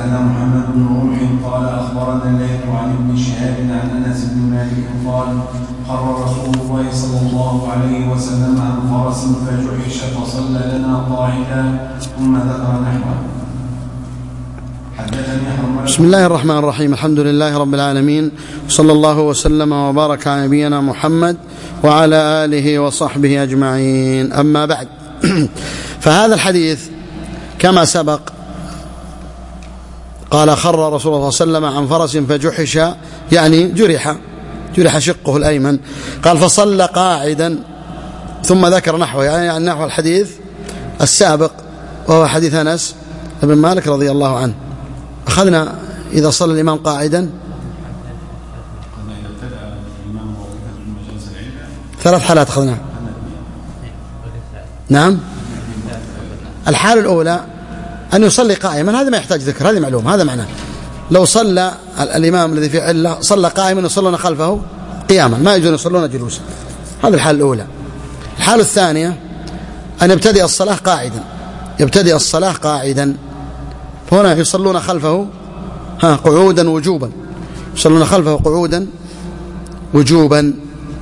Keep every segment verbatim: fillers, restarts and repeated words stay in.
حدثنا محمد بن رمح قال أخبرنا الليث عن ابن شهاب عن أنس بن مالك قال قرر رسول الله صلى الله عليه وسلم عن فرس فجحش فصلى لنا قاعدا ثم ذكر نحوه. بسم الله الرحمن الرحيم. الحمد لله رب العالمين، صلى الله وسلم وبارك على نبينا محمد وعلى آله وصحبه أجمعين. أما بعد، فهذا الحديث كما سبق قال خر رسول الله صلى الله عليه وسلم عن فرس فجحش، يعني جرح جرح شقه الأيمن. قال فصلى قاعدا ثم ذكر نحوه، يعني نحو الحديث السابق وهو حديث أنس بن مالك رضي الله عنه. أخذنا إذا صلى الإمام قاعدا ثلاث حالات أخذنا. نعم، الحالة الأولى أن يصلي قائما، هذا ما يحتاج ذكر، هذه معلومة، هذا معناه. لو صلى الإمام الذي في علة صلى قائما يصلون خلفه قياما، ما يجوز يصلون جلوسا، هذه الحالة الأولى. الحالة الثانية أن يبتدئ الصلاة قاعدا، يبتدئ الصلاة قاعدا، هنا يصلون خلفه ها قعودا وجوبا، يصلون خلفه قعودا وجوبا.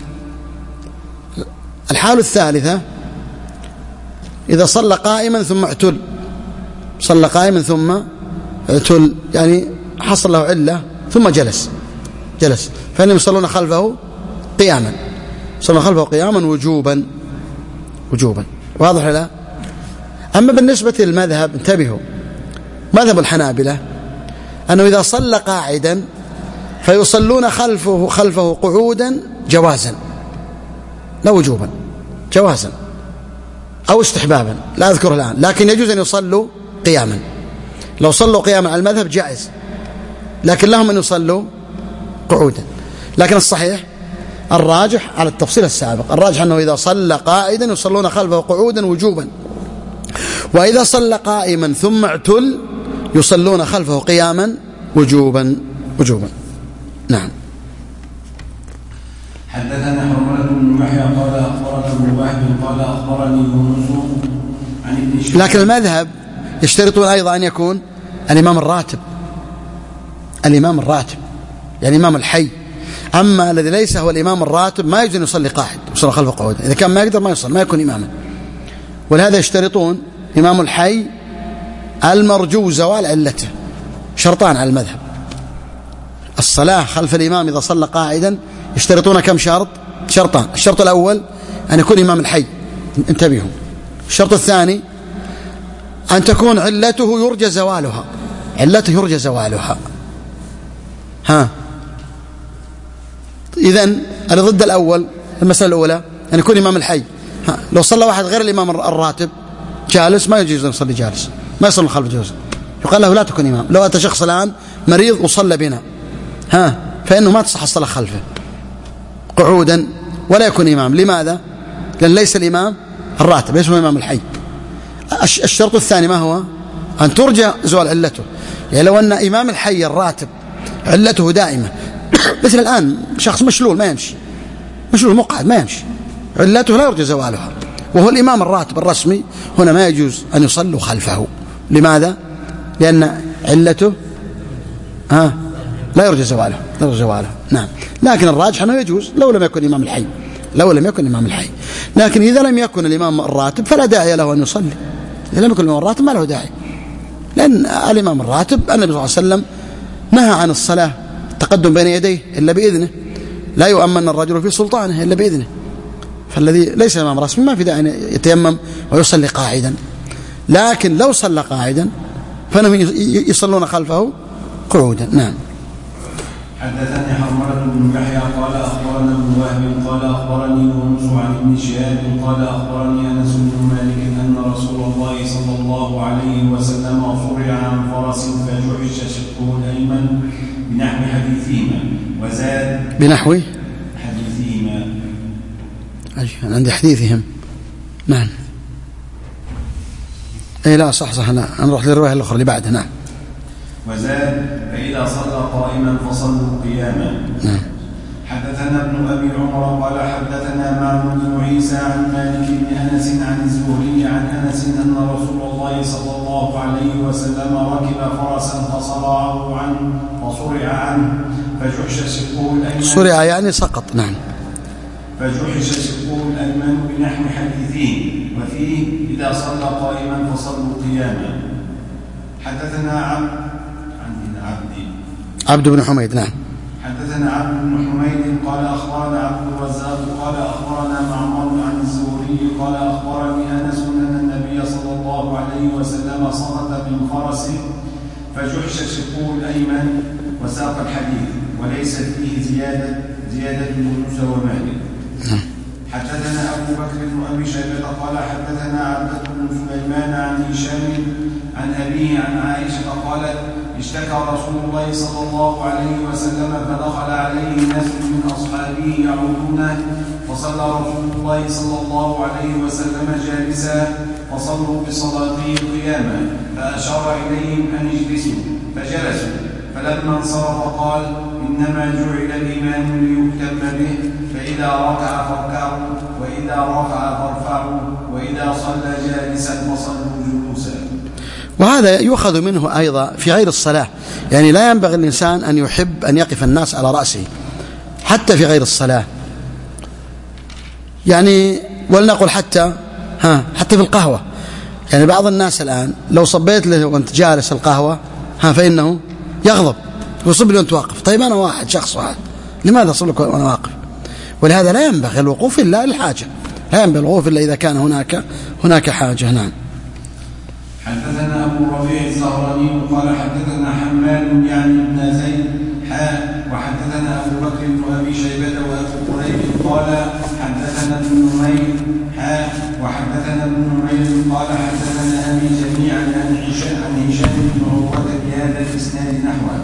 الحالة الثالثة إذا صلى قائما ثم اعتل، صلى قائما ثم اعتل، يعني حصل له علة ثم جلس جلس فإنهم يصلون خلفه قياما، يصلون خلفه قياما وجوبا وجوبا. واضح لا؟ أما بالنسبة للمذهب، انتبهوا، مذهب الحنابلة أنه إذا صلى قاعدا فيصلون خلفه خلفه قعودا جوازا، لا وجوبا، جوازا أو استحبابا لا أذكره الآن، لكن يجوز أن يصلوا قياما. لو صلوا قياما على المذهب جائز، لكن لهم أن يصلوا قعودا. لكن الصحيح الراجح على التفصيل السابق، الراجح أنه إذا صلى قائدا يصلون خلفه قعودا وجوبا، وإذا صلى قائما ثم اعتل يصلون خلفه قياما وجوبا وجوبا. نعم. حدثنا حرملة بن يحيى قال أخبرنا ابن وهب قال أخبرني يونس عن ابن شهاب. لكن المذهب يشترطون أيضا أن يكون الإمام الراتب، الإمام الراتب يعني الإمام الحي. أما الذي ليس هو الإمام الراتب ما يجوز أن يصلي قاعد، يصلي خلفه قعودا، إذا كان ما يقدر ما يصلي، ما يكون إماما. ولهذا يشترطون إمام الحي المرجو زوال علته، شرطان على المذهب. الصلاة خلف الإمام إذا صلى قاعدا يشترطون كم شرط؟ شرطان. الشرط الأول أن يكون إمام الحي، انتبهوا. الشرط الثاني أن تكون علته يرجى زوالها، علته يرجى زوالها. ها إذن أنا ضد الأول، المسألة الأولى أن يكون إمام الحي. ها. لو صلى واحد غير الإمام الراتب جالس ما يجوز أن يصلي جالس، ما يصلي خلف جوز، يقال له لا تكون إمام. لو أتى شخص الآن مريض وصلى بنا ها فإنه ما تصح الصلاة خلفه قعودا ولا يكون إمام. لماذا؟ لأن ليس الإمام الراتب، ليس هو إمام الحي. الشرط الثاني ما هو؟ أن ترجى زوال علته. يعني لو أن إمام الحي الراتب علته دائمة، مثل الآن شخص مشلول ما يمشي، مشلول مقعد ما يمشي، علته لا يرجى زوالها، وهو الإمام الراتب الرسمي، هنا ما يجوز أن يصلوا خلفه. لماذا؟ لأن علته ها لا يرجى زواله، لا يرجى زواله. نعم. لكن الراجح أنه يجوز لو لم يكن إمام الحي، لو لم يكن إمام الحي. لكن إذا لم يكن الإمام الراتب فلا داعي له أن يصلي. إذا لم يكن الإمام الراتب ما له داعي، لأن الإمام الراتب النبي صلى الله عليه وسلم نهى عن الصلاة التقدم بين يديه إلا بإذنه، لا يؤمن الرجل في سلطانه إلا بإذنه. فالذي ليس إمام رسمي ما في داعي أن يتيمم ويصلي قاعدا. لكن لو صلى قاعدا فإنهم يصلون خلفه قعودا. نعم. حدثني حرملة بن يحيى قال أخبرنا ابن وهب قال أخبرني يونس عن ابن شهاب قال أخبرني أنس بن مالك أن رسول الله صلى الله عليه وسلم فرع عن فرس فجحش شقه الأيمن بنحو حديثهما وزاد بنحو حديثهما. أنا عندي حديثهم. نعم. أي لا صح صح، لا نروح للرواية الأخرى اللي بعدها. نعم. وزاد فإذا صلى قائما فصلوا قياما. نعم. حدثنا ابن أبي عمر قال حدثنا معمر بن عيسى عن مالك بن أنس عن الزهري عن أنس أن رسول الله صلى الله عليه وسلم ركب فرسا فصرعه عنه فصرع عنه فجحش شقه الأيمن صرع يعني سقط. نعم. فجحش شقه الأيمن بنحو حديثين وفيه إذا صلى قائما فصلوا قياما. حدثنا عبد عندنا عبد عبد بن حميد. نعم. حدثنا عبد بن حميد قال أخبرنا عبد الرزاق قال أخبرنا معمر عن الزهري قال أخبرني أنس أن النبي صلى الله عليه وسلم صمت من فرسه فجحش شقه الأيمن وساق الحديث وليس فيه زيادة زيادة يونس ومالك. حدثنا أبو بكر بن أبي شيبة قال حدثنا عبدة بن سليمان عن هشام عن أبيه عن عائشة قالت اشتكى رسول الله صلى الله عليه وسلم فدخل عليه ناس من أصحابه يعودونه فصلى رسول الله صلى الله عليه وسلم جالسا فصلوا بصلاته قياما فأشار إليهم أن اجلسوا فجلسوا فلما انصرف قال إنما جعل الإمام ليؤتم به فإذا ركع فاركعوا وإذا رفع فارفعوا وإذا صلى جالسا فصلوا جلوسا. وهذا يؤخذ منه أيضا في غير الصلاة، يعني لا ينبغي الإنسان أن يحب أن يقف الناس على رأسه حتى في غير الصلاة، يعني ولنقل حتى ها حتى في القهوة، يعني بعض الناس الآن لو صبيت له وأنت جالس القهوة ها فإنه يغضب ويصب لي وأنت واقف. طيب أنا واحد شخص واحد لماذا أصب لك وأنا واقف؟ ولهذا لا ينبغي الوقوف إلا للحاجة، لا ينبغي الوقوف إلا إذا كان هناك هناك حاجة. نعم. حدثنا أبو ربيع الزهراني قال حدثنا حماد يعني بن زيد حاء وحدثنا أبو بكر بن أبي شيبة وأبو قريب قال حدثنا ابن نمير حاء وحدثنا ابن نمير قال حدثنا أبي جميعا عن هشام عن هشام بن عروة بهذا الإسناد نحوه.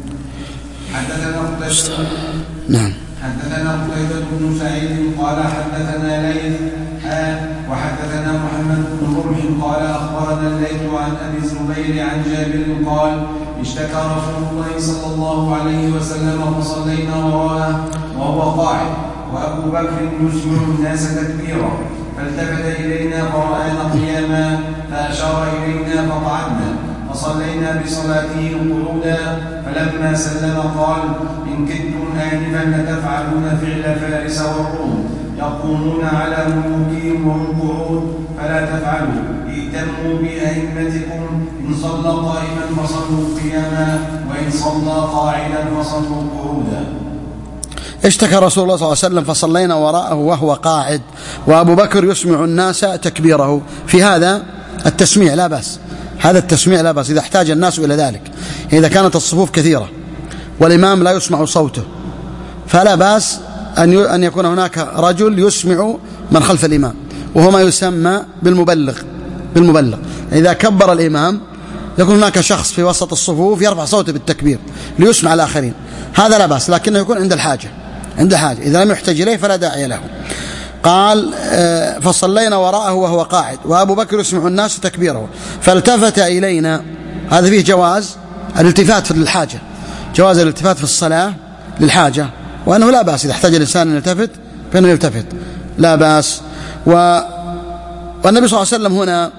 حدثنا قتيبة نعم. حدثنا قتيبة بن سعيد قال حدثنا ليث حاء وحدثنا محمد بن رمح قال أخبرنا الليث عن أبي الزبير عن جابر قال اشتكى رسول الله صلى الله عليه وسلم فصلينا وراءه وهو قاعد وأبو بكر يسمع الناس تكبيرا فالتفت إلينا فرآنا قياما فأشار إلينا فقعدنا فصلينا بصلاته قعودا فلما سلم قال إن كدتم آنفا لتفعلون فعل فارس والروم يقومون على ملوكهم وهم قعود فلا تفعلوا ائتموا بأئمتكم إن صلى قائما فصلوا قياما وإن صلى قاعدا فصلوا قعودا. اشتكى رسول الله صلى الله عليه وسلم فصلينا وراءه وهو قاعد وأبو بكر يسمع الناس تكبيره. في هذا التسميع لا بأس، هذا التسميع لا بأس إذا احتاج الناس إلى ذلك، إذا كانت الصفوف كثيرة والإمام لا يسمع صوته فلا بأس أن يكون هناك رجل يسمع من خلف الإمام، وهو ما يسمى بالمبلغ. بالمبلغ إذا كبر الإمام يكون هناك شخص في وسط الصفوف يرفع صوته بالتكبير ليسمع الآخرين، هذا لا بأس، لكنه يكون عند الحاجة عند حاجة إذا لم يحتج إليه فلا داعي له. قال فصلينا وراءه وهو قاعد وأبو بكر يسمع الناس تكبيره فالتفت إلينا. هذا فيه جواز الالتفات للحاجة، جواز الالتفات في الصلاة للحاجة، وأنه لا بأس إذا احتاج الإنسان أن يلتفت فإنه يلتفت لا بأس. و... والنبي صلى الله عليه وسلم هنا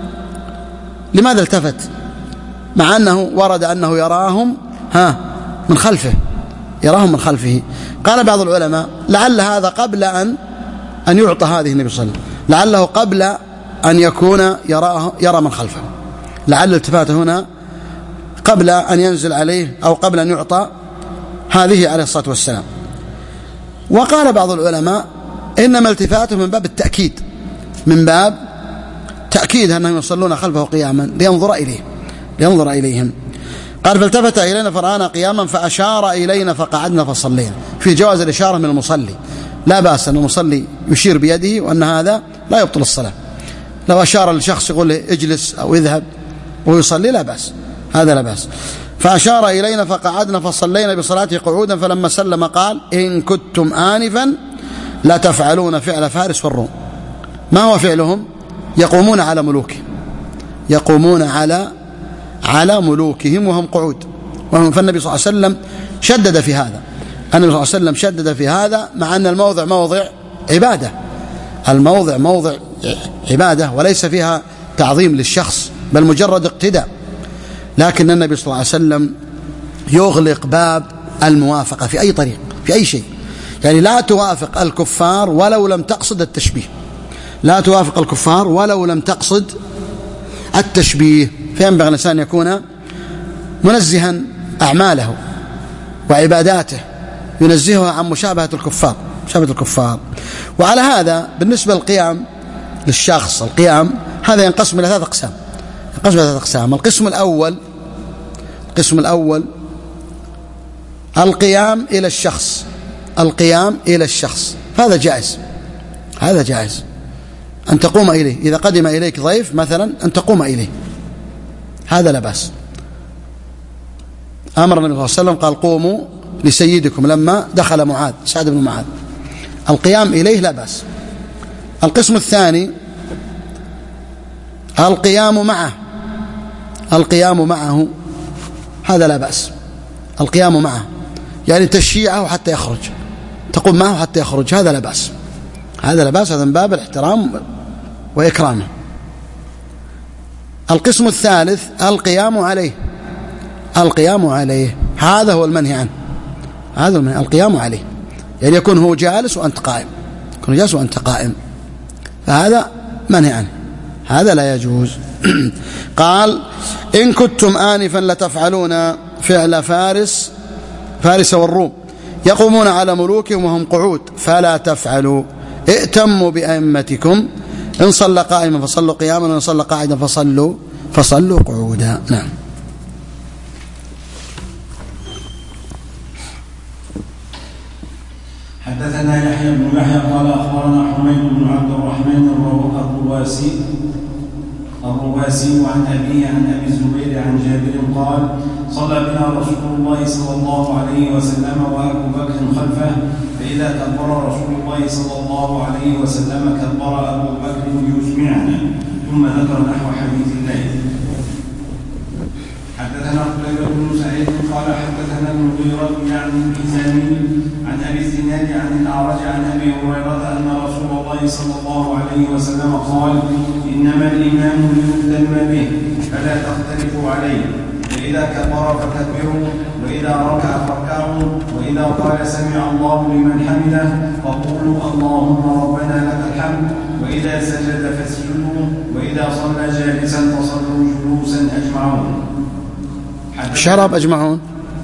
لماذا التفت مع أنه ورد أنه يراهم ها من خلفه، يراهم من خلفه؟ قال بعض العلماء لعل هذا قبل أن أن يعطى هذه النبي صلى الله عليه وسلم، لعله قبل أن يكون يراه يرى من خلفه، لعل التفاته هنا قبل أن ينزل عليه أو قبل أن يعطى هذه عليه الصلاة والسلام. وقال بعض العلماء إنما التفاته من باب التأكيد، من باب تأكيد أنهم يصلون خلفه قياما لينظر إليه لينظر إليهم. قال فالتفت إلينا فرآنا قياما فأشار إلينا فقعدنا فصلينا. في جواز الإشارة من المصلي، لا بأس أن المصلي يشير بيده، وأن هذا لا يبطل الصلاة. لو أشار لشخص يقول له اجلس أو اذهب ويصلي لا بأس، هذا لا بأس. فأشار إلينا فقعدنا فصلينا بصلاته قعودا فلما سلم قال إن كنتم آنفا لا تفعلون فعل فارس والروم. ما هو فعلهم؟ يقومون على ملوكهم، يقومون على على ملوكهم وهم قعود. فالنبي صلى الله عليه وسلم شدد في هذا، صلى الله عليه وسلم شدد في هذا، مع أن الموضع موضع عبادة، الموضع موضع عبادة وليس فيها تعظيم للشخص بل مجرد اقتداء، لكن النبي صلى الله عليه وسلم يغلق باب الموافقة في أي طريق في أي شيء. يعني لا توافق الكفار ولو لم تقصد التشبيه، لا توافق الكفار ولو لم تقصد التشبيه. فينبغي الإنسان أن يكون منزها أعماله وعباداته، ينزهها عن مشابهة الكفار مشابهة الكفار. وعلى هذا بالنسبة للقيام للشخص، القيام هذا ينقسم إلى ثلاث أقسام ينقسم إلى ثلاث أقسام القسم الأول القسم الأول القيام إلى الشخص القيام إلى الشخص هذا جائز هذا جائز أن تقوم إليه. إذا قدم إليك ضيف مثلا أن تقوم إليه، هذا لا بأس. أمر النبي صلى الله عليه وسلم قال قوموا لسيدكم لما دخل معاذ سعد بن معاذ، القيام إليه لا بأس. القسم الثاني القيام معه القيام معه هذا لا بأس، القيام معه يعني تشييعه حتى يخرج، تقوم معه حتى يخرج، هذا لا بأس هذا لا بأس هذا من باب الاحترام وإكرامه. القسم الثالث القيام عليه القيام عليه هذا هو المنهي عنه هذا المنهي القيام عليه، يعني يكون هو جالس وأنت قائم يكون جالس وأنت قائم، فهذا منهي عنه، هذا لا يجوز. قال إن كنتم آنفا لتفعلون فعل فارس فارس والروم يقومون على ملوكهم وهم قعود فلا تفعلوا، ائتموا بأئمتكم، إن صلى قائما فصلوا قياما وإن صلى قاعدا فصلوا فصلوا قعودا. نعم. حدثنا يحيى بن يحيى قال أخبرنا حميد بن عبد الرحمن الرواسي الرواسي عن أبيه عن أبي الزبير عن جابر قال صلى بنا رسول الله صلى الله عليه وسلم وأبو بكر خلفه، فإذا كبر رسول الله صلى الله عليه وسلم كبر أبو بكر ليسمعنا، ثم ذكر نحو حديث الليل. حدثنا قتيبة بن سعيد قال حدثنا المغيرة يعني الحزامي عن أبي الزناد عن الأعرج عن أبي هريرة أن رسول الله صلى الله عليه وسلم قال إنما الإمام ليؤتم به فلا تختلفوا عليه، فإذا كبر فكبروا، وإذا ركع فاركعوا، وإذا قال سمع الله لمن حمده فقولوا اللهم ربنا لك الحمد، وإذا سجد فاسجدوا، وإذا صلى جالسا فصلوا جلوسا أجمعون. شراب أجمعون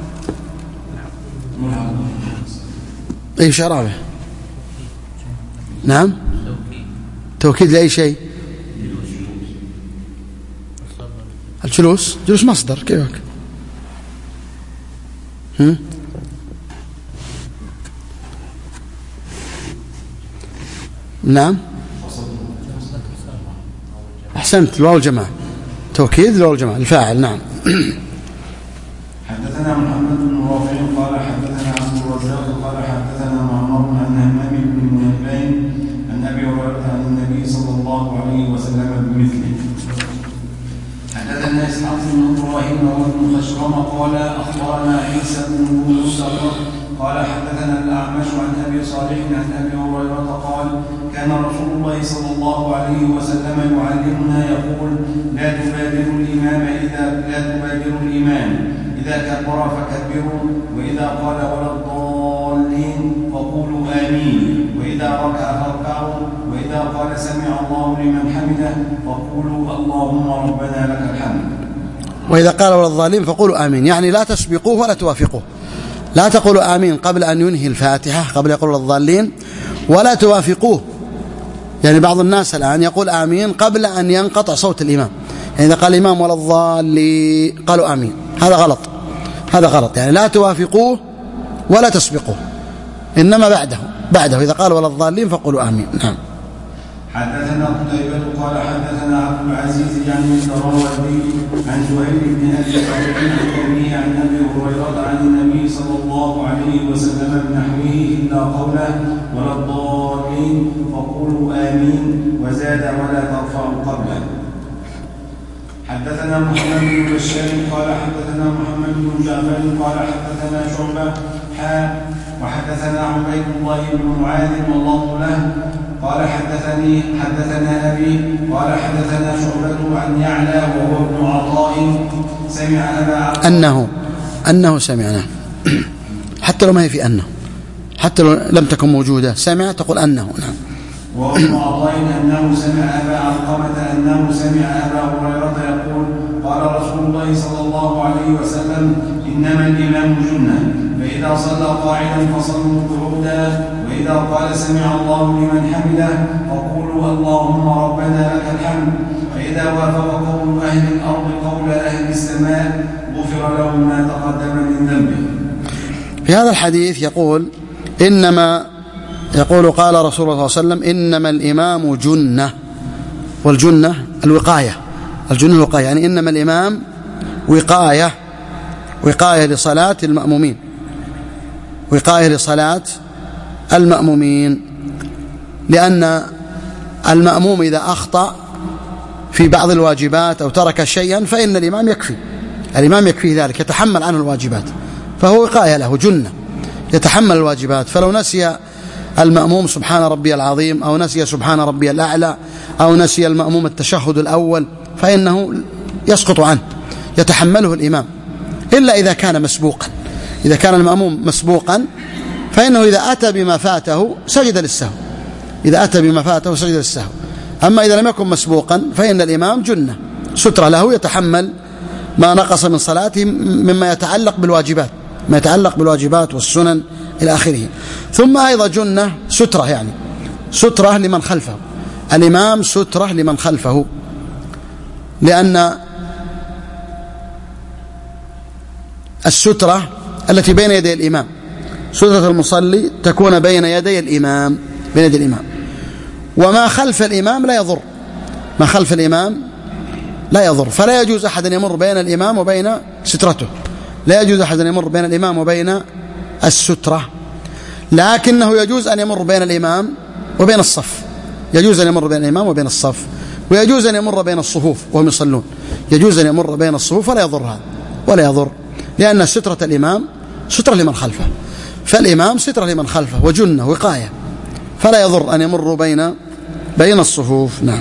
أي شرابه؟ نعم توكيد لأي شيء؟ الجلوس جلوس مصدر كيفك؟ هم؟ نعم أحسنت، الواو الجماعة توكيد الواو الجماعة الفاعل. نعم. حدثنا محمد بن رافع قال حدثنا عبد الرزاق قال حدثنا معمر عن همام بن منبه عن ابي هريره عن النبي صلى الله عليه وسلم بمثله. حدثنا اسحاق بن ابراهيم وابن خشرم قال اخبرنا عيسى بن موسى قال حدثنا الاعمش عن ابي صالح عن ابي هريره قال كان رسول الله صلى الله عليه وسلم يعلمنا يقول لا تبادروا الامام اذا لا تبادروا الامام إذا كبر فكبروا، وإذا قال ولا الضالين فقولوا آمين، وإذا ركع فاركعوا، وإذا قال سمع الله لمن حمده فقولوا اللهم ربنا لك الحمد. وإذا قال ولا الضالين فقولوا آمين، يعني لا تسبقوه ولا توافقوه، لا تقولوا آمين قبل أن ينهي الفاتحة قبل يقول الضالين، ولا توافقوه. يعني بعض الناس الآن يقول آمين قبل أن ينقطع صوت الإمام، يعني إذا قال الإمام ولا الضالين قالوا آمين، هذا غلط هذا غلط يعني لا توافقوه ولا تسبقوه، إنما بعده بعده إذا قال ولا الضالين فقولوا آمين. نعم. حدثنا قتيبة قال حدثنا عبد العزيز يعني الدراوردي عن زهير بن أبي صالح عن أبيه عن أبي هريرة عن النبي صلى الله عليه وسلم بنحوه إلا قوله ولا الضالين فقولوا آمين، وزاد ولا ترفعوا قبله. حدثنا محمد بن بشار قال حدثنا محمد بن جعفر قال حدثنا شعبة حا وحدثنا عبيد الله بن معاذ والله له قال حدثني حدثنا أبي قال حدثنا شعبة عن يعلى وهو ابن عطاء سمع أبا أنه أنه سمعنا حتى لو ما هي في أنه، حتى لو لم تكن موجودة سمع تقول أنه. نعم. وهو ابن عطاء أنه سمع أبا علقمة أنه سمع أبا هريرة يقول قال رسول الله صلى الله عليه وسلم إنما الإمام جنة فإذا صلى قاعدا فصلوا قعودا وإذا قال سمع الله لمن حمده فقولوا اللهم ربنا لك الحمد فإذا وافق قول أهل الأرض قول أهل السماء غفر له ما تقدم من ذنبه. في هذا الحديث يقول إنما يقول قال رسول الله صلى الله عليه وسلم إنما الإمام جنة، والجنة الوقاية، الجنة الوقاية، يعني إنما الإمام وقاية، وقاية لصلاة المأمومين، وقاية لصلاة المأمومين، لأن المأموم إذا أخطأ في بعض الواجبات أو ترك شيئا فإن الإمام يكفي، الإمام يكفيه ذلك، يتحمل عنه الواجبات، فهو وقاية له جنة يتحمل الواجبات. فلو نسي المأموم سبحان ربي العظيم أو نسي سبحان ربي الأعلى أو نسي المأموم التشهد الأول فإنه يسقط عنه، يتحمله الإمام، إلا إذا كان مسبوقا. إذا كان المأموم مسبوقا فإنه إذا أتى بما فاته سجد للسهو، إذا أتى بما فاته سجد للسهو. أما إذا لم يكن مسبوقا فإن الإمام جنة سترة له، يتحمل ما نقص من صلاته مما يتعلق بالواجبات، ما يتعلق بالواجبات والسنن إلى آخره. ثم أيضا جنة سترة، يعني سترة لمن خلفه، الإمام سترة لمن خلفه، لأن السترة التي بين يدي الإمام، سترة المصلي تكون بين يدي الإمام، بين يدي الإمام، وما خلف الإمام لا يضر، ما خلف الإمام لا يضر، فلا يجوز أحد أن يمر بين الإمام وبين سترته، لا يجوز أحد أن يمر بين الإمام وبين السترة، لكنه يجوز أن يمر بين الإمام وبين الصف، يجوز أن يمر بين الإمام وبين الصف، ويجوز أن يمر بين الصفوف وهم يصلون، يجوز أن يمر بين الصفوف ولا يضر هذا، ولا يضر، لأن سترة الإمام سترة لمن خلفه، فالإمام سترة لمن خلفه وجنة وقاية، فلا يضر أن يمر بين بين الصفوف. نعم.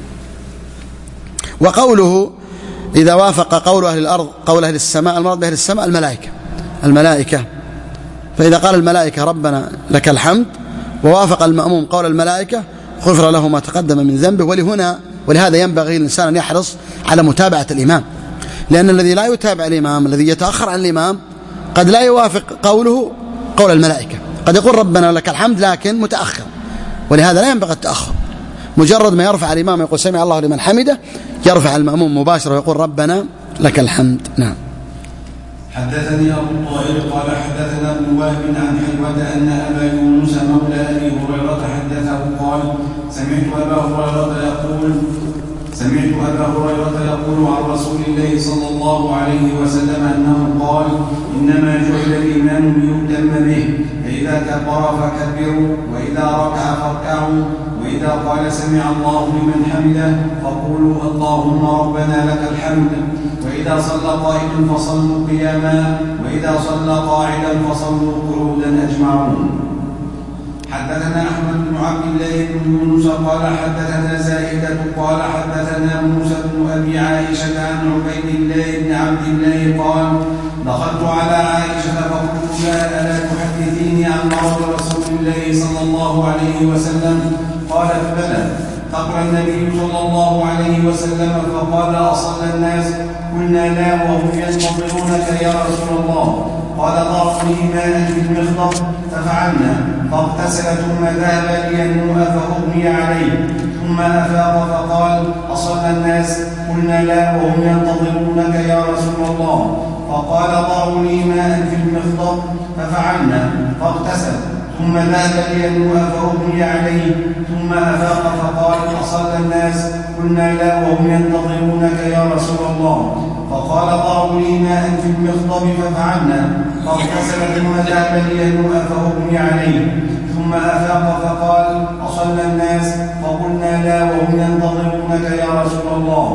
وقوله إذا وافق قول أهل الأرض قول أهل السماء، المراد بأهل السماء الملائكة، الملائكة، فإذا قال الملائكة ربنا لك الحمد ووافق المأموم قول الملائكة غفر له ما تقدم من ذنبه. ولهنا ولهذا ينبغي الإنسان أن يحرص على متابعة الإمام، لأن الذي لا يتابع الإمام، الذي يتأخر عن الإمام، قد لا يوافق قوله قول الملائكة، قد يقول ربنا لك الحمد لكن متأخر، ولهذا لا ينبغي التأخر، مجرد ما يرفع الإمام يقول سمع الله لمن حمده يرفع المأموم مباشرة ويقول ربنا لك الحمد. نعم. حدثني أبو الطاهر قال حدثنا ابن وهب عن حلوة أن أبا يونس مولى أبي هريرة حدثه قال سمعت أبا هريرة يقول سمعت أبا هريرة يقول عن رسول الله صلى الله عليه وسلم أنه قال إنما جعل الإمام ليؤتم به، فإذا كبر فكبروا، وإذا ركع فاركعوا، وإذا قال سمع الله لمن حمده فقولوا اللهم ربنا لك الحمد، وإذا صلى قائما فصلوا قياما، وإذا صلى قاعدا فصلوا قعودا أجمعون. حدثنا أحمد بن عبد الله بن يونس قال حدثنا زائدة قال حدثنا موسى بن أبي عائشة عن عبيد الله بن عبد الله قال دخلت على عائشة فقلت لها ألا تحدثيني عن مرض رسول الله صلى الله عليه وسلم؟ قالت بلى. فقال النبي صلى الله عليه وسلم فقال أصلى الناس؟ قلنا لا وهم ينتظرونك يا رسول الله. قال ضعفني ماء في المخضب ففعلنا، فاغتسل ثم ذهب لينوء فأغمي عليه، ثم أفاق فقال أصلى الناس؟ قلنا لا وهم ينتظرونك يا رسول الله. فقال ضعوا لي ماء في المخضب ففعلنا، فاغتسل ثم ذهب لينوء فأغمي عليه، ثم أفاق فقال أصلى الناس؟ قلنا لا وهم ينتظرونك يا رسول الله. فقال ضعوا لي ماء في المخضب ففعلنا، فاغتسل ثم ذهب لينوء فأغمي عليه، ثم أفاق فقال أصلى الناس؟ فقلنا لا وهم ينتظرونك يا رسول الله.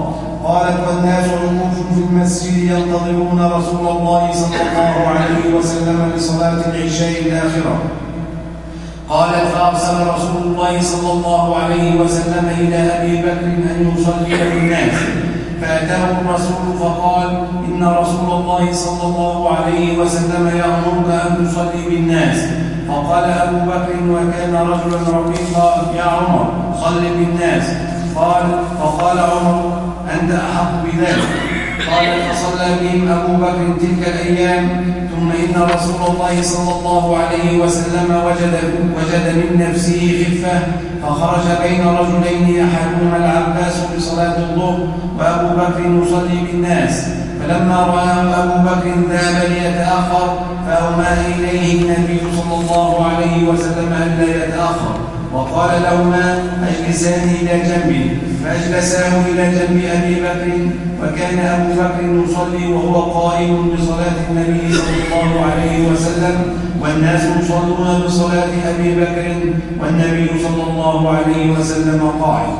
قالت: والناس عكوف في المسجد ينتظرون رسول الله صلى الله عليه وسلم لصلاة العشاء الآخرة. قالت: فأرسل رسول الله صلى الله عليه وسلم إلى أبي بكر أن يصلي بالناس، فأتاه الرسول فقال: إن رسول الله صلى الله عليه وسلم يأمرك أن تصلي بالناس. فقال أبو بكر وكان رجلا رقيقا: يا عمر صل بالناس. قال فقال عمر: أنت أحق بذلك. قال: فصلى بهم أبو بكر تلك الأيام. ثم إن رسول الله صلى الله عليه وسلم وجد, وجد من نفسه خفة، فخرج بين رجلين أحدهما العباس بصلاة الظهر وأبو بكر يصلي بالناس. فلما رآه أبو بكر ذهب ليتأخر، فأومأ إليه النبي صلى الله عليه وسلم ألا يتأخر، وقال لهما: أجلسان إلى جنبه. فأجلساه إلى جنب أبي بكر، وكان أبو بكر يصلي وهو قائم بصلاة النبي صلى الله عليه وسلم، والناس يصلون بصلاة أبي بكر والنبي صلى الله عليه وسلم قاعد.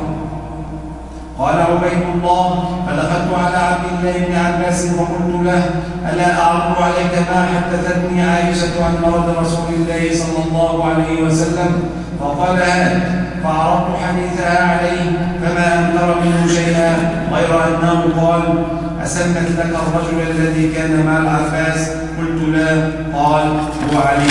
قال عبيد الله: فدخلت على عبد الله بن عباس فقلت له: ألا أعرض عليك ما حدثتني عائشة عن مرض رسول الله صلى الله عليه وسلم؟ فقال: هات. فعرضت حديثها عليه فما أنكر منه شيئا، غير أنه قال: أسمت لك الرجل الذي كان مع العباس؟ قلت: لا. قال: هو علي.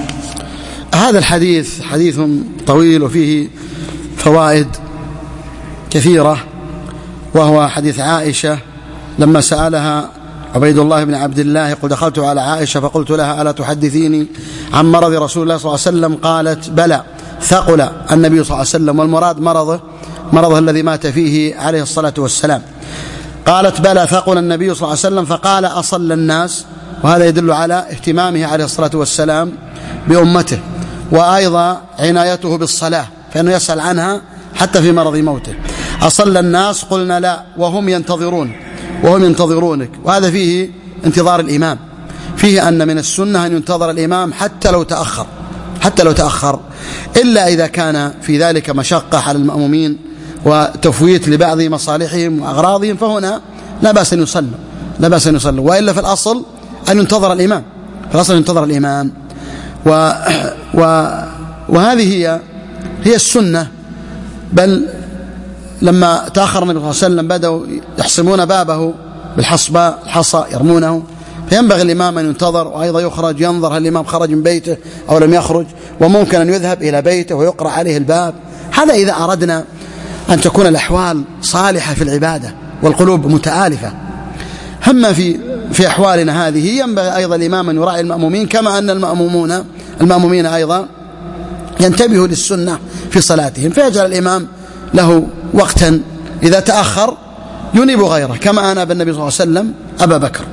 هذا الحديث حديث طويل وفيه فوائد كثيرة، وهو حديث عائشة لما سألها عبيد الله بن عبد الله يقول: دخلت على عائشة فقلت لها: ألا تحدثيني عن مرض رسول الله صلى الله عليه وسلم؟ قالت: بلى. ثقل النبي صلى الله عليه وسلم، والمراد مرضه مرضه الذي مات فيه عليه الصلاة والسلام. قالت: بلى ثقل النبي صلى الله عليه وسلم. فقال: أصلى الناس؟ وهذا يدل على اهتمامه عليه الصلاة والسلام بأمته، وأيضا عنايته بالصلاة، فإنه يسأل عنها حتى في مرض موته. أصلى الناس؟ قلنا: لا، وهم ينتظرون وهم ينتظرونك. وهذا فيه انتظار الإمام، فيه أن من السنة أن ينتظر الإمام حتى لو تأخر حتى لو تأخر إلا إذا كان في ذلك مشقة على المأمومين وتفويت لبعض مصالحهم وأغراضهم، فهنا لا بأس أن يصلوا لا بأس أن يصلوا وإلا في الأصل أن ينتظر الإمام في الأصل ينتظر الإمام و و وهذه هي هي السنة. بل لما تأخر النبي صلى الله عليه وسلم بدأوا يحصمون بابه بالحصباء الحصى يرمونه، فينبغي الإمام أن ينتظر، وأيضا يخرج ينظر هل الإمام خرج من بيته أو لم يخرج، وممكن أن يذهب إلى بيته ويقرأ عليه الباب. هذا إذا أردنا أن تكون الأحوال صالحة في العبادة والقلوب متآلفة. أما في في أحوالنا هذه ينبغي أيضا الإمام أن يراعي المأمومين، كما أن المأمومون المأمومين أيضا ينتبهوا للسنة في صلاتهم، فيجعل الإمام له وقتا إذا تأخر ينيب غيره، كما أناب النبي صلى الله عليه وسلم أبا بكر.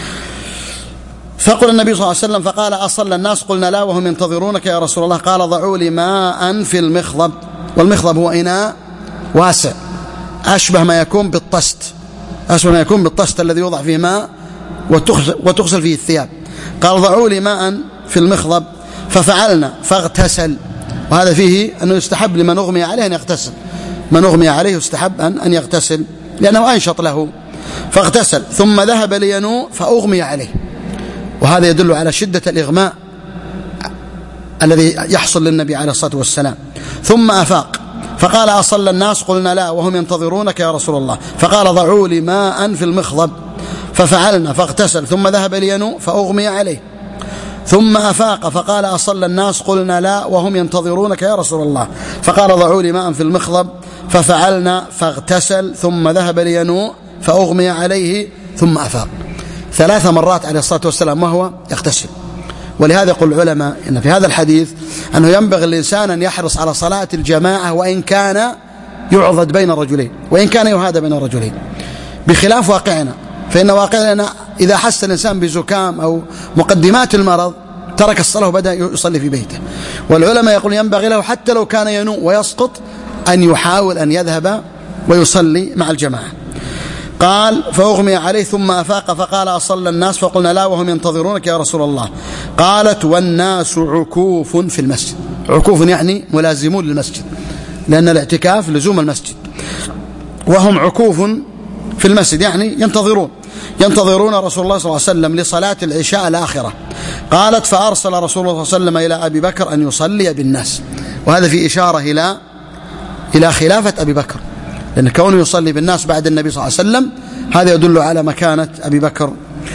فقل النبي صلى الله عليه وسلم: فقال: أصلى الناس؟ قلنا: لا، وهم ينتظرونك يا رسول الله. قال: ضعوا لي ماء في المخضب. والمخضب هو إناء واسع أشبه ما يكون بالطست أشبه ما يكون بالطست الذي يوضع فيه ماء وتغسل فيه الثياب. قال: ضعوا لي ماء في المخضب. ففعلنا فاغتسل. وهذا فيه أنه يستحب لمن أغمي عليه أن يغتسل، من أغمي عليه يستحب أن أن يغتسل لأنه أنشط له. فاغتسل ثم ذهب لينوء فأغمي عليه، وهذا يدل على شدة الإغماء الذي يحصل للنبي عليه الصلاة والسلام. ثم أفاق فقال: أصلى الناس؟ قلنا: لا، وهم ينتظرونك يا رسول الله. فقال: ضعوا لي ماء في المخضب. ففعلنا فاغتسل ثم ذهب لينوء فأغمي عليه. ثم أفاق فقال: أصلى الناس؟ قلنا: لا، وهم ينتظرونك يا رسول الله. فقال: ضعوا لي ماء في المخضب. ففعلنا فاغتسل ثم ذهب لينوء فأغمي عليه ثم أفاق. ثلاث مرات عليه الصلاة والسلام وهو يغتسل. ولهذا يقول العلماء إن في هذا الحديث أنه ينبغي الإنسان أن يحرص على صلاة الجماعة وإن كان يعضد بين الرجلين وإن كان يهادى بين الرجلين، بخلاف واقعنا، فإن واقعنا إذا حس الإنسان بزكام أو مقدمات المرض ترك الصلاة وبدأ يصلي في بيته. والعلماء يقول ينبغي له حتى لو كان ينوء ويسقط أن يحاول أن يذهب ويصلي مع الجماعة. قال: فأغمي عليه ثم أفاق فقال: أصلى الناس؟ فقلنا: لا، وهم ينتظرونك يا رسول الله. قالت: والناس عكوف في المسجد. عكوف يعني ملازمون للمسجد، لأن الاعتكاف لزوم المسجد، وهم عكوف في المسجد، يعني ينتظرون ينتظرون رسول الله صلى الله عليه وسلم لصلاة العشاء الآخرة. قالت فأرسل رسول الله صلى الله عليه وسلم إلى أبي بكر أن يصلي بالناس، وهذا في إشارة إلى إلى خلافة أبي بكر، لأن كونه يصلي بالناس بعد النبي صلى الله عليه وسلم هذا يدل على مكانة أبي بكر.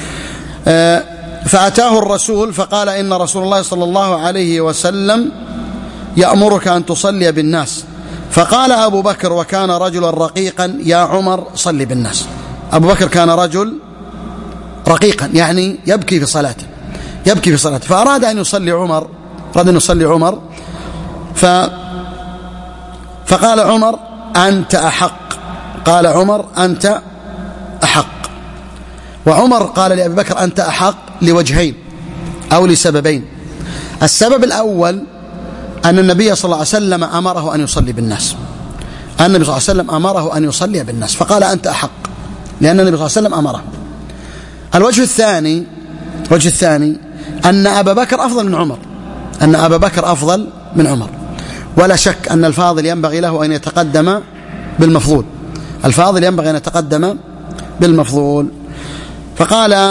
فأتاه الرسول فقال إن رسول الله صلى الله عليه وسلم يأمرك أن تصلي بالناس. فقال أبو بكر وكان رجلا رقيقا يا عمر صلي بالناس. أبو بكر كان رجل رقيقا، يعني يبكي في صلاته يبكي في صلاته فأراد أن يصلي عمر أراد أن يصلي عمر ف فقال عمر أنت أحق قال عمر أنت أحق. وعمر قال لأبي بكر أنت أحق لوجهين أو لسببين. السبب الأول أن النبي صلى الله عليه وسلم أمره أن يصلي بالناس النبي صلى الله عليه وسلم أمره أن يصلي بالناس فقال أنت أحق، لأن النبي صلى الله عليه وسلم أمره. الوجه الثاني الوجه الثاني أن أبا بكر أفضل من عمر أن أبا بكر أفضل من عمر ولا شك أن الفاضل ينبغي له أن يتقدم بالمفضول الفاضل ينبغي أن يتقدم بالمفضول. فقال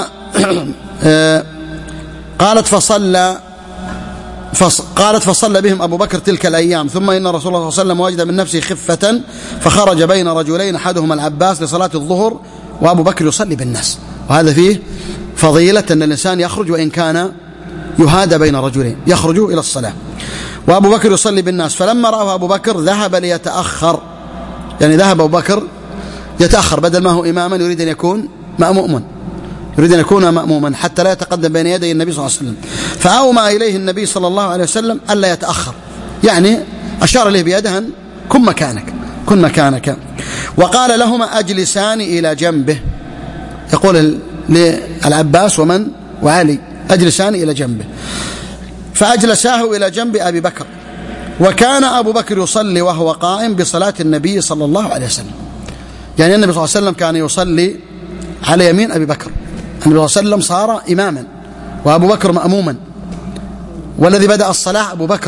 قالت فصلى فص قالت فصلى بهم أبو بكر تلك الأيام. ثم إن رسول الله صلى الله عليه وسلم وجد من نفسه خفة فخرج بين رجلين أحدهما العباس لصلاة الظهر وأبو بكر يصلي بالناس. وهذا فيه فضيلة أن الإنسان يخرج وإن كان يهادى بين رجلين يخرج إلى الصلاة وأبو بكر يصلي بالناس. فلما رأى أبو بكر ذهب ليتأخر، يعني ذهب أبو بكر يتأخر بدل ما هو إماما يريد أن يكون مأموما يريد أن يكون مأموما حتى لا يتقدم بين يدي النبي صلى الله عليه وسلم. فأومى إليه النبي صلى الله عليه وسلم ألا يتأخر، يعني أشار إليه بيده كن مكانك كن مكانك وقال لهما أجلسان إلى جنبه، يقول للعباس ومن وعلي أجلسان إلى جنبه. فأجلساه إلى جنب أبي بكر وكان أبو بكر يصلي وهو قائم بصلاة النبي صلى الله عليه وسلم، يعني النبي صلى الله عليه وسلم كان يصلي على يمين أبي بكر. النبي صلى الله عليه وسلم صار إماما وأبو بكر مأموما، والذي بدأ الصلاة أبو بكر،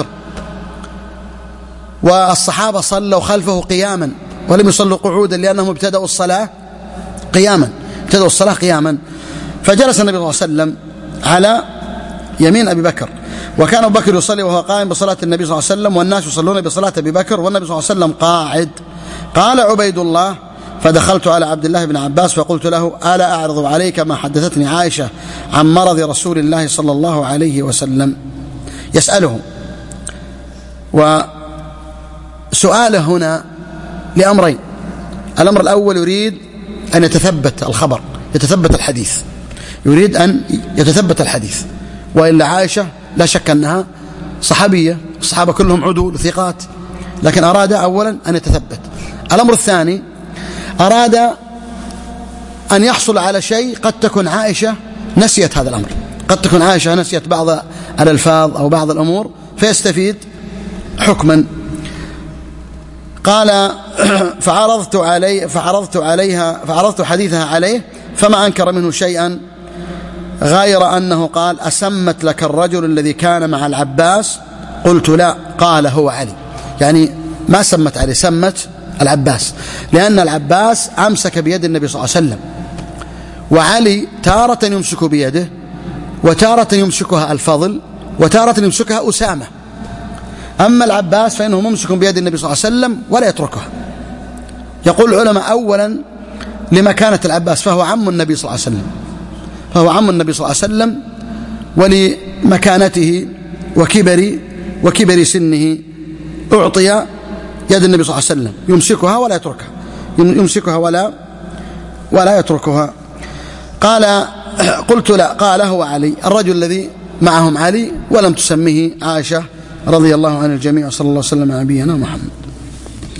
والصحابة صلوا خلفه قياما ولم يصلوا قعودا لأنهم ابتدأوا الصلاة قياما ابتدأوا الصلاة قياما. فجلس النبي صلى الله عليه وسلم على يمين أبي بكر وكان أبو بكر يصلي وهو قائم بصلاة النبي صلى الله عليه وسلم والناس يصلون بصلاة أبي بكر والنبي صلى الله عليه وسلم قاعد. قال عبيد الله فدخلت على عبد الله بن عباس فقلت له ألا أعرض عليك ما حدثتني عائشة عن مرض رسول الله صلى الله عليه وسلم، يسأله. وسؤاله هنا لأمرين، الأمر الأول يريد أن يتثبت الخبر يتثبت الحديث يريد أن يتثبت الحديث وإلا عائشة لا شك أنها صحابية، الصحابة كلهم عدول ثقات، لكن أراد أولا أن يتثبت. الأمر الثاني أراد أن يحصل على شيء قد تكون عائشة نسيت هذا الأمر قد تكون عائشة نسيت بعض الألفاظ أو بعض الأمور فيستفيد حكما. قال فعرضت علي فعرضت عليها فعرضت حديثها عليه فما أنكر منه شيئا غير أنه قال أسمت لك الرجل الذي كان مع العباس؟ قلت لا. قال هو علي، يعني ما سمت علي سمت العباس، لأن العباس أمسك بيد النبي صلى الله عليه وسلم وعلي تارة يمسك بيده وتارة يمسكها الفضل وتارة يمسكها أسامة. أما العباس فإنه ممسك بيد النبي صلى الله عليه وسلم ولا يتركها. يقول العلماء أولا لمكانة العباس فهو عم النبي صلى الله عليه وسلم فهو عم النبي صلى الله عليه وسلم ولمكانته وكبر وكبر سنه أعطي يد النبي صلى الله عليه وسلم يمسكها ولا يتركها يمسكها ولا ولا يتركها. قال قلت لا. قال هو علي الرجل الذي معهم علي ولم تسميه عائشة رضي الله عن الجميع. صلى الله عليه وسلم على نبينا محمد.